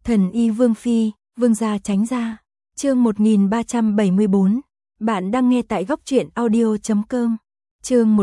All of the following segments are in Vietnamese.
Thần y Vương Phi, Vương gia tránh ra. Chương 1374. Bạn đang nghe tại góc truyện audio.com. Chương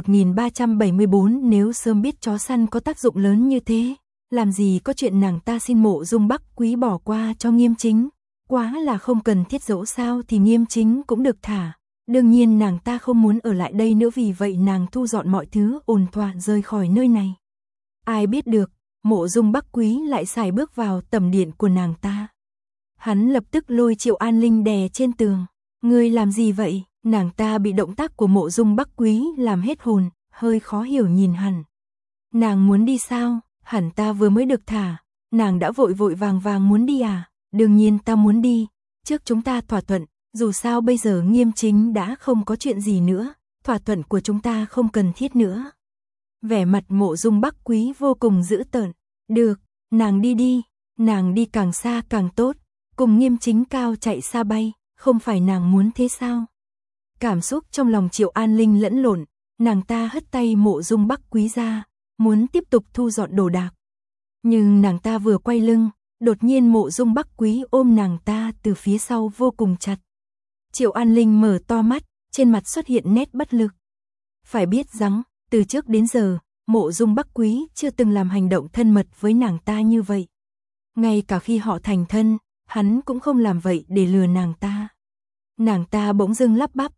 1374. Nếu sớm biết chó săn có tác dụng lớn như thế, làm gì có chuyện nàng ta xin Mộ Dung Bắc Quý bỏ qua cho Nghiêm Chính. Quá là không cần thiết, dẫu sao thì Nghiêm Chính cũng được thả. Đương nhiên nàng ta không muốn ở lại đây nữa, vì vậy nàng thu dọn mọi thứ ổn thỏa rời khỏi nơi này. Ai biết được, Mộ Dung Bắc Quý lại sải bước vào tầm điện của nàng ta. Hắn lập tức lôi Triệu An Linh đè trên tường. Ngươi làm gì vậy? Nàng ta bị động tác của Mộ Dung Bắc Quý làm hết hồn, hơi khó hiểu nhìn hắn. Nàng muốn đi sao? Hẳn ta vừa mới được thả. Nàng đã vội vội vàng vàng muốn đi à? Đương nhiên ta muốn đi. Trước chúng ta thỏa thuận, dù sao bây giờ Nghiêm Chính đã không có chuyện gì nữa, thỏa thuận của chúng ta không cần thiết nữa. Vẻ mặt Mộ Dung Bắc Quý vô cùng dữ tợn. Được, nàng đi đi, nàng đi càng xa càng tốt, cùng Nghiêm Chính cao chạy xa bay, không phải nàng muốn thế sao? Cảm xúc trong lòng Triệu An Linh lẫn lộn, nàng ta hất tay Mộ Dung Bắc Quý ra, muốn tiếp tục thu dọn đồ đạc. Nhưng nàng ta vừa quay lưng, đột nhiên Mộ Dung Bắc Quý ôm nàng ta từ phía sau vô cùng chặt. Triệu An Linh mở to mắt, trên mặt xuất hiện nét bất lực. Phải biết rằng, từ trước đến giờ, Mộ Dung Bắc Quý chưa từng làm hành động thân mật với nàng ta như vậy. Ngay cả khi họ thành thân, hắn cũng không làm vậy để lừa nàng ta. Nàng ta bỗng dưng lắp bắp,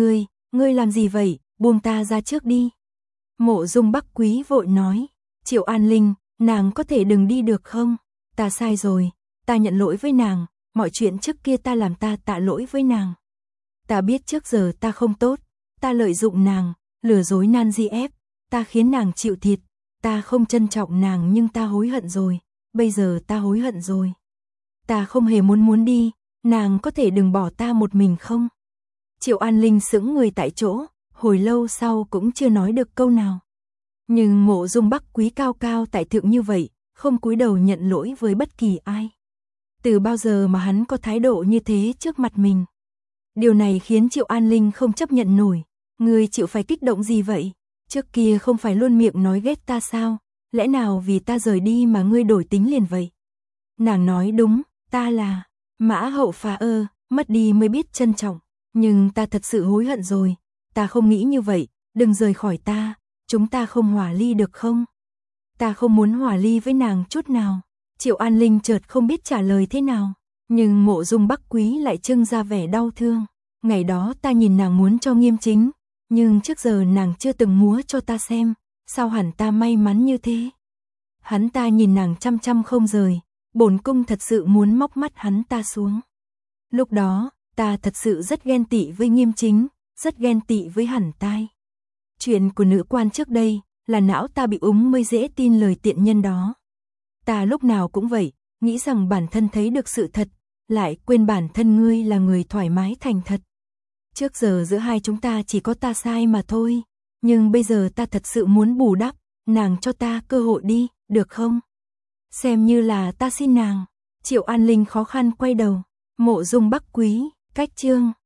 ngươi làm gì vậy, buông ta ra trước đi. Mộ Dung Bắc Quý vội nói, Triệu An Linh, nàng có thể đừng đi được không? Ta sai rồi, ta nhận lỗi với nàng, mọi chuyện trước kia ta làm, ta tạ lỗi với nàng. Ta biết trước giờ ta không tốt, ta lợi dụng nàng, lừa dối Nanji F, ta khiến nàng chịu thiệt, ta không trân trọng nàng, nhưng ta hối hận rồi, bây giờ ta hối hận rồi. Ta không hề muốn đi, nàng có thể đừng bỏ ta một mình không? Triệu An Linh sững người tại chỗ, hồi lâu sau cũng chưa nói được câu nào. Nhưng Mộ Dung Bắc Quý cao cao tại thượng như vậy, không cúi đầu nhận lỗi với bất kỳ ai. Từ bao giờ mà hắn có thái độ như thế trước mặt mình? Điều này khiến Triệu An Linh không chấp nhận nổi. Ngươi chịu phải kích động gì vậy? Trước kia không phải luôn miệng nói ghét ta sao? Lẽ nào vì ta rời đi mà ngươi đổi tính liền vậy? Nàng nói đúng, ta là mã hậu phà mất đi mới biết trân trọng. Nhưng ta thật sự hối hận rồi. Ta không nghĩ như vậy, đừng rời khỏi ta, chúng ta không hòa ly được không? Ta không muốn hòa ly với nàng chút nào. Triệu An Linh chợt không biết trả lời thế nào. Nhưng Mộ Dung Bắc Quý lại trưng ra vẻ đau thương. Ngày đó ta nhìn nàng muốn cho Nghiêm Chính, nhưng trước giờ nàng chưa từng múa cho ta xem, sao hẳn ta may mắn như thế. Hắn ta nhìn nàng chăm chăm không rời, bổn cung thật sự muốn móc mắt hắn ta xuống. Lúc đó, ta thật sự rất ghen tị với Nghiêm Chính, rất ghen tị với hẳn tai. Chuyện của nữ quan trước đây, là não ta bị úng mới dễ tin lời tiện nhân đó. Ta lúc nào cũng vậy, nghĩ rằng bản thân thấy được sự thật, lại quên bản thân ngươi là người thoải mái thành thật. Trước giờ giữa hai chúng ta chỉ có ta sai mà thôi, nhưng bây giờ ta thật sự muốn bù đắp, nàng cho ta cơ hội đi, được không? Xem như là ta xin nàng. Triệu An Linh khó khăn quay đầu. Mộ Dung Bắc Quý, cách chương